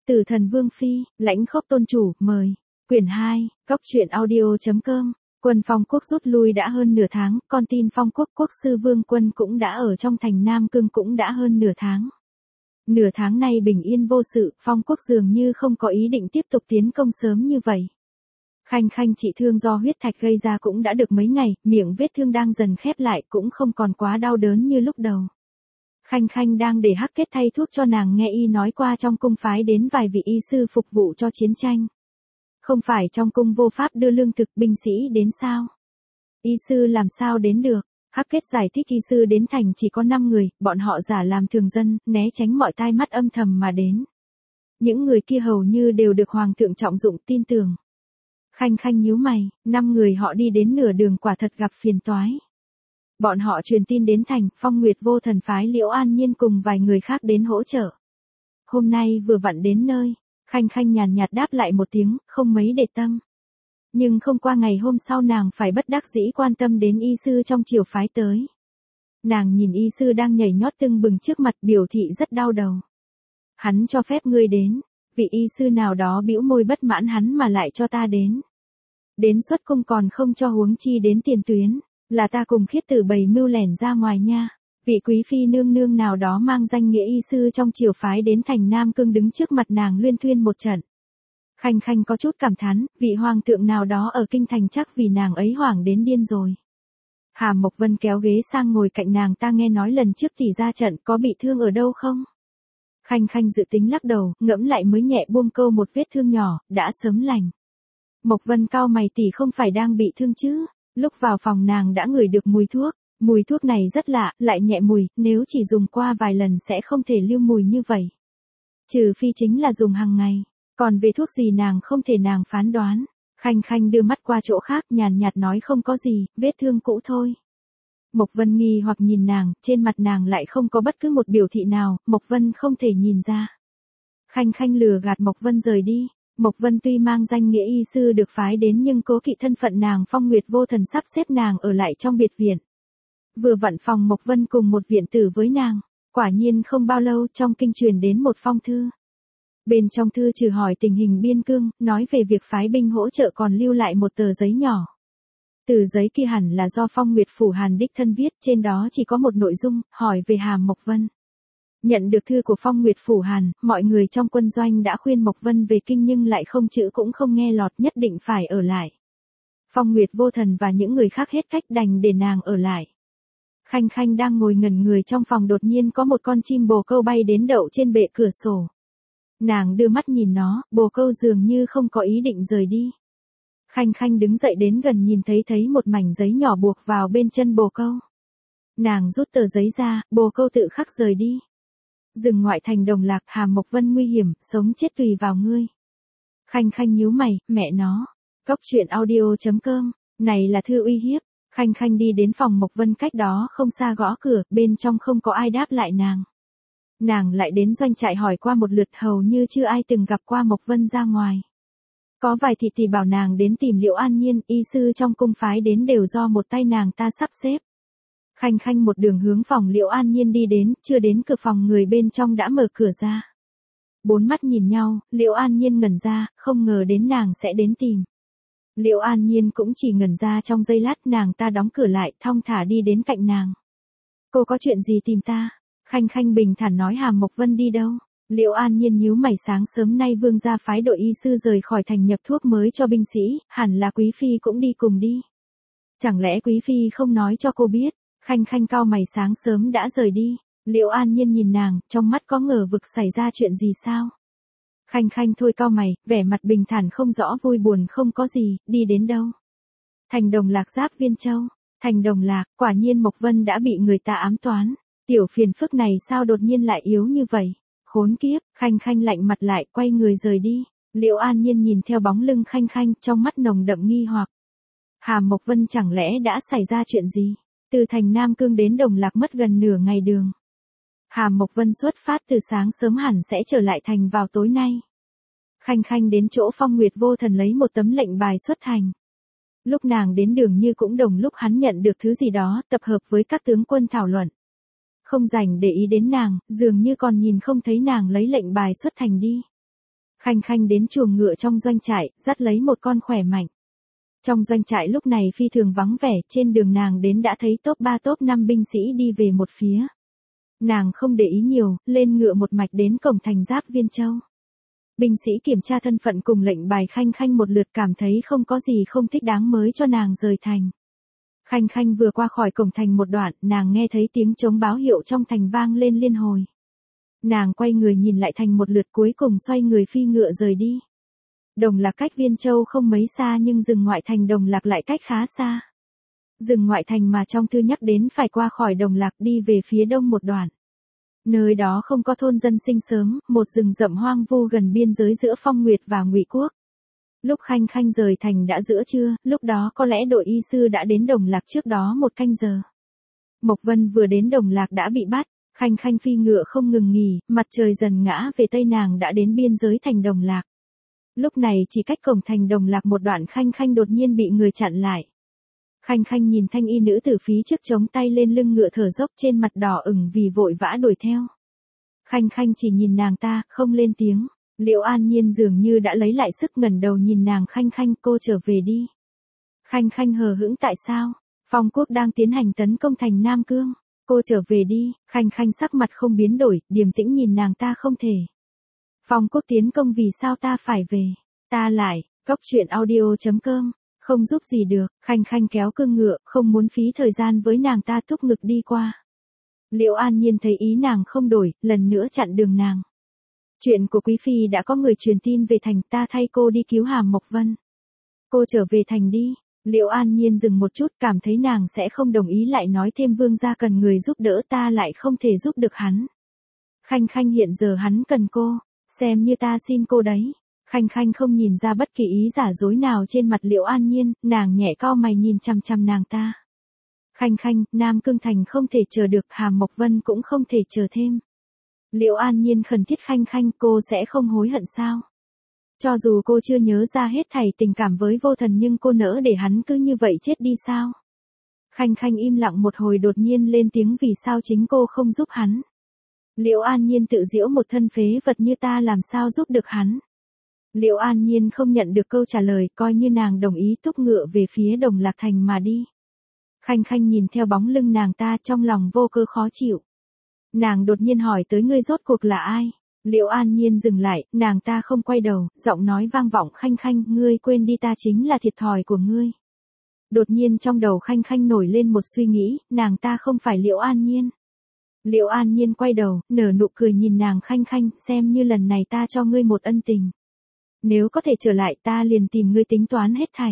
Tử Thần Vương Phi, Lãnh Khốc Tôn Chủ, mời. Quyển 2, Góc truyện audio.com. Quân Phong Quốc rút lui đã hơn nửa tháng, con tin Phong Quốc quốc sư Vương Quân cũng đã ở trong thành Nam Cương cũng đã hơn nửa tháng. Nửa tháng nay bình yên vô sự, Phong Quốc dường như không có ý định tiếp tục tiến công sớm như vậy. Khanh Khanh trị thương do huyết thạch gây ra cũng đã được mấy ngày, miệng vết thương đang dần khép lại cũng không còn quá đau đớn như lúc đầu. Khanh Khanh đang để Hắc Kết thay thuốc cho nàng nghe y nói qua trong cung phái đến vài vị y sư phục vụ cho chiến tranh. Không phải trong cung vô pháp đưa lương thực binh sĩ đến sao? Y sư làm sao đến được? Hắc Kết giải thích y sư đến thành chỉ có 5 người, bọn họ giả làm thường dân, né tránh mọi tai mắt âm thầm mà đến. Những người kia hầu như đều được Hoàng thượng trọng dụng tin tưởng. Khanh Khanh nhíu mày, 5 người họ đi đến nửa đường quả thật gặp phiền toái. Bọn họ truyền tin đến thành, Phong Nguyệt Vô Thần phái Liễu An Nhiên cùng vài người khác đến hỗ trợ. Hôm nay vừa vặn đến nơi, Khanh Khanh nhàn nhạt đáp lại một tiếng, không mấy để tâm. Nhưng không qua ngày hôm sau nàng phải bất đắc dĩ quan tâm đến y sư trong triều phái tới. Nàng nhìn y sư đang nhảy nhót tưng bừng trước mặt biểu thị rất đau đầu. Hắn cho phép ngươi đến, vị y sư nào đó bĩu môi bất mãn hắn mà lại cho ta đến. Đến xuất cung còn không cho huống chi đến tiền tuyến, là ta cùng Khiết Tử bày mưu lẻn ra ngoài nha. Vị quý phi nương nương nào đó mang danh nghĩa y sư trong triều phái đến thành Nam Cương đứng trước mặt nàng luyên thuyên một trận. Khanh Khanh có chút cảm thán, vị hoàng thượng nào đó ở kinh thành chắc vì nàng ấy hoảng đến điên rồi. Hàm Mộc Vân kéo ghế sang ngồi cạnh nàng, ta nghe nói lần trước tỷ ra trận có bị thương ở đâu không? Khanh Khanh dự tính lắc đầu, ngẫm lại mới nhẹ buông câu một vết thương nhỏ, đã sớm lành. Mộc Vân cau mày, tỷ không phải đang bị thương chứ? Lúc vào phòng nàng đã ngửi được mùi thuốc này rất lạ, lại nhẹ mùi, nếu chỉ dùng qua vài lần sẽ không thể lưu mùi như vậy. Trừ phi chính là dùng hàng ngày, còn về thuốc gì nàng không thể nàng phán đoán. Khanh Khanh đưa mắt qua chỗ khác nhàn nhạt nói không có gì, vết thương cũ thôi. Mộc Vân nghi hoặc nhìn nàng, trên mặt nàng lại không có bất cứ một biểu thị nào, Mộc Vân không thể nhìn ra. Khanh Khanh lừa gạt Mộc Vân rời đi. Mộc Vân tuy mang danh nghĩa y sư được phái đến nhưng cố kỵ thân phận nàng, Phong Nguyệt Vô Thần sắp xếp nàng ở lại trong biệt viện. Vừa vặn phòng Mộc Vân cùng một viện tử với nàng. Quả nhiên không bao lâu trong kinh truyền đến một phong thư. Bên trong thư trừ hỏi tình hình biên cương, nói về việc phái binh hỗ trợ còn lưu lại một tờ giấy nhỏ. Tờ giấy kia hẳn là do Phong Nguyệt Phủ Hàn đích thân viết, trên đó chỉ có một nội dung, hỏi về Hàm Mộc Vân. Nhận được thư của Phong Nguyệt Phủ Hàn, mọi người trong quân doanh đã khuyên Mộc Vân về kinh nhưng lại không chữ cũng không nghe lọt, nhất định phải ở lại. Phong Nguyệt Vô Thần và những người khác hết cách đành để nàng ở lại. Khanh Khanh đang ngồi ngẩn người trong phòng, đột nhiên có một con chim bồ câu bay đến đậu trên bệ cửa sổ. Nàng đưa mắt nhìn nó, bồ câu dường như không có ý định rời đi. Khanh Khanh đứng dậy đến gần nhìn thấy một mảnh giấy nhỏ buộc vào bên chân bồ câu. Nàng rút tờ giấy ra, bồ câu tự khắc rời đi. Rừng ngoại thành Đồng Lạc, Hàm Mộc Vân nguy hiểm, sống chết tùy vào ngươi. Khanh Khanh nhíu mày, mẹ nó. Góc truyện audio.com, này là thư uy hiếp. Khanh Khanh đi đến phòng Mộc Vân cách đó không xa gõ cửa, bên trong không có ai đáp lại nàng. Nàng lại đến doanh trại hỏi qua một lượt, hầu như chưa ai từng gặp qua Mộc Vân ra ngoài. Có vài thị tỷ bảo nàng đến tìm Liễu An Nhiên, y sư trong cung phái đến đều do một tay nàng ta sắp xếp. Khanh Khanh một đường hướng phòng Liễu An Nhiên đi đến, chưa đến cửa phòng người bên trong đã mở cửa ra. Bốn mắt nhìn nhau, Liễu An Nhiên ngẩn ra, không ngờ đến nàng sẽ đến tìm. Liễu An Nhiên cũng chỉ ngẩn ra trong giây lát, nàng ta đóng cửa lại, thong thả đi đến cạnh nàng. Cô có chuyện gì tìm ta? Khanh Khanh bình thản nói. Hàm Mộc Vân đi đâu? Liễu An Nhiên nhíu mày, sáng sớm nay vương gia phái đội y sư rời khỏi thành nhập thuốc mới cho binh sĩ, hẳn là quý phi cũng đi cùng đi. Chẳng lẽ quý phi không nói cho cô biết? Khanh Khanh cau mày, sáng sớm đã rời đi. Liễu An Nhiên nhìn nàng, trong mắt có ngờ vực, xảy ra chuyện gì sao? Khanh Khanh thôi cau mày, vẻ mặt bình thản không rõ vui buồn, không có gì, đi đến đâu? Thành Đồng Lạc giáp Viên Châu. Thành Đồng Lạc, quả nhiên Mộc Vân đã bị người ta ám toán. Tiểu phiền phức này sao đột nhiên lại yếu như vậy? Khốn kiếp. Khanh Khanh lạnh mặt lại, quay người rời đi. Liễu An Nhiên nhìn theo bóng lưng Khanh Khanh, trong mắt nồng đậm nghi hoặc. Hàm Mộc Vân chẳng lẽ đã xảy ra chuyện gì? Từ thành Nam Cương đến Đồng Lạc mất gần nửa ngày đường. Hàm Mộc Vân xuất phát từ sáng sớm hẳn sẽ trở lại thành vào tối nay. Khanh Khanh đến chỗ Phong Nguyệt Vô Thần lấy một tấm lệnh bài xuất thành. Lúc nàng đến đường như cũng đồng lúc hắn nhận được thứ gì đó, tập hợp với các tướng quân thảo luận. Không rảnh để ý đến nàng, dường như còn nhìn không thấy nàng lấy lệnh bài xuất thành đi. Khanh Khanh đến chuồng ngựa trong doanh trại, dắt lấy một con khỏe mạnh. Trong doanh trại lúc này phi thường vắng vẻ, trên đường nàng đến đã thấy top 3 top 5 binh sĩ đi về một phía. Nàng không để ý nhiều, lên ngựa một mạch đến cổng thành Giáp Viên Châu. Binh sĩ kiểm tra thân phận cùng lệnh bài Khanh Khanh một lượt, cảm thấy không có gì không thích đáng mới cho nàng rời thành. Khanh Khanh vừa qua khỏi cổng thành một đoạn, nàng nghe thấy tiếng trống báo hiệu trong thành vang lên liên hồi. Nàng quay người nhìn lại thành một lượt, cuối cùng xoay người phi ngựa rời đi. Đồng Lạc cách Viên Châu không mấy xa, nhưng rừng ngoại thành Đồng Lạc lại cách khá xa. Rừng ngoại thành mà trong thư nhắc đến phải qua khỏi Đồng Lạc đi về phía đông một đoạn. Nơi đó không có thôn dân sinh sớm, một rừng rậm hoang vu gần biên giới giữa Phong Nguyệt và Ngụy Quốc. Lúc Khanh Khanh rời thành đã giữa trưa, lúc đó có lẽ đội y sư đã đến Đồng Lạc trước đó một canh giờ. Mộc Vân vừa đến Đồng Lạc đã bị bắt, Khanh Khanh phi ngựa không ngừng nghỉ, mặt trời dần ngã về tây, nàng đã đến biên giới thành Đồng Lạc. Lúc này chỉ cách cổng thành Đồng Lạc một đoạn, Khanh Khanh đột nhiên bị người chặn lại. Khanh Khanh nhìn thanh y nữ tử phía trước chống tay lên lưng ngựa thở dốc, trên mặt đỏ ửng vì vội vã đuổi theo. Khanh Khanh chỉ nhìn nàng ta, không lên tiếng. Liễu An Nhiên dường như đã lấy lại sức, ngẩng đầu nhìn nàng. Khanh Khanh, cô trở về đi. Khanh Khanh hờ hững, tại sao? Phong quốc đang tiến hành tấn công thành Nam Cương. Cô trở về đi. Khanh Khanh sắc mặt không biến đổi, điềm tĩnh nhìn nàng ta. Không thể. Phong quốc tiến công, vì sao ta phải về? Ta lại, Góc Truyện Audio.com. Không giúp gì được. Khanh Khanh kéo cương ngựa, không muốn phí thời gian với nàng ta, thúc ngực đi qua. Liễu An Nhiên thấy ý nàng không đổi, lần nữa chặn đường nàng. Chuyện của quý phi đã có người truyền tin về thành, ta thay cô đi cứu Hàm Mộc Vân. Cô trở về thành đi. Liễu An Nhiên dừng một chút, cảm thấy nàng sẽ không đồng ý, lại nói thêm, vương gia cần người giúp đỡ, ta lại không thể giúp được hắn. Khanh Khanh, hiện giờ hắn cần cô, xem như ta xin cô đấy. Khanh Khanh không nhìn ra bất kỳ ý giả dối nào trên mặt Liễu An Nhiên, nàng nhẹ cau mày nhìn chằm chằm nàng ta. Khanh Khanh, Nam Cương thành không thể chờ được, Hàm Mộc Vân cũng không thể chờ thêm. Liễu An Nhiên khẩn thiết. Khanh Khanh, cô sẽ không hối hận sao? Cho dù cô chưa nhớ ra hết thảy tình cảm với Vô Thần, nhưng cô nỡ để hắn cứ như vậy chết đi sao? Khanh Khanh im lặng một hồi, đột nhiên lên tiếng, vì sao chính cô không giúp hắn? Liễu An Nhiên tự giễu, một thân phế vật như ta làm sao giúp được hắn? Liễu An Nhiên không nhận được câu trả lời, coi như nàng đồng ý, thúc ngựa về phía Đồng Lạc thành mà đi. Khanh Khanh nhìn theo bóng lưng nàng ta, trong lòng vô cơ khó chịu. Nàng đột nhiên hỏi tới, ngươi rốt cuộc là ai? Liễu An Nhiên dừng lại, nàng ta không quay đầu, giọng nói vang vọng, Khanh Khanh, ngươi quên đi, ta chính là thiệt thòi của ngươi. Đột nhiên trong đầu Khanh Khanh nổi lên một suy nghĩ, nàng ta không phải Liễu An Nhiên. Liễu An Nhiên quay đầu, nở nụ cười nhìn nàng. Khanh Khanh, xem như lần này ta cho ngươi một ân tình. Nếu có thể trở lại, ta liền tìm ngươi tính toán hết thảy.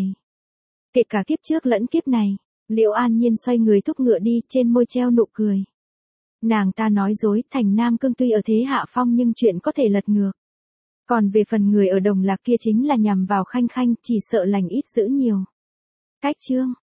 Kể cả kiếp trước lẫn kiếp này. Liễu An Nhiên xoay người thúc ngựa đi, trên môi treo nụ cười. Nàng ta nói dối, thành Nam Cương tuy ở thế hạ phong nhưng chuyện có thể lật ngược. Còn về phần người ở Đồng Lạc kia chính là nhằm vào Khanh Khanh, chỉ sợ lành ít dữ nhiều. Cách chương